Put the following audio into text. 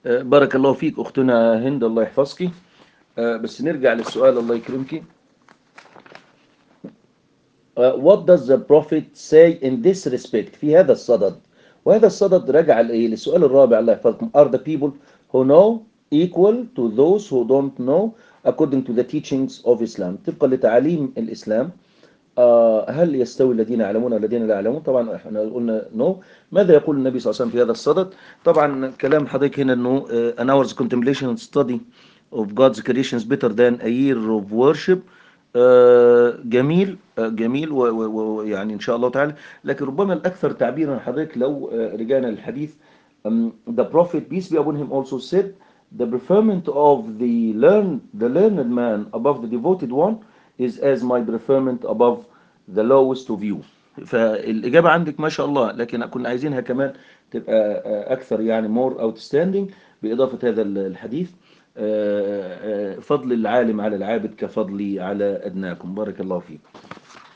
بارك الله فيك أختنا هند، الله يحفظك. بس نرجع للسؤال، الله يكرمك. What does the prophet say in this respect؟ في هذا الصدد، وهذا الصدد رجع لإيه؟ للسؤال الرابع، الله يحفظكم. Are the people who know equal to those who don't know according to the teachings of Islam؟ طبقا لتعاليم الإسلام، هل يستوي الذين يعلمون والذين لا يعلمون؟ طبعا احنا قلنا نو. ماذا يقول النبي صلى الله عليه وسلم في هذا الصدد؟ طبعا كلام حضرتك هنا انه an hour's contemplation and study of God's creation is better than a year of worship. جميل، جميل، ويعني ان شاء الله تعالى. لكن ربما الاكثر تعبيرا حضرتك لو رجعنا للحديث، the prophet peace be upon him also said the preferment of the learned man above the devoted one is as my preferment above the lowest of you. فالإجابة عندك ما شاء الله، لكن كنا عايزينها كمان تبقى أكثر، يعني more outstanding، بإضافة هذا الحديث. فضل العالم على العابد كفضلي على أدناكم. بارك الله فيك.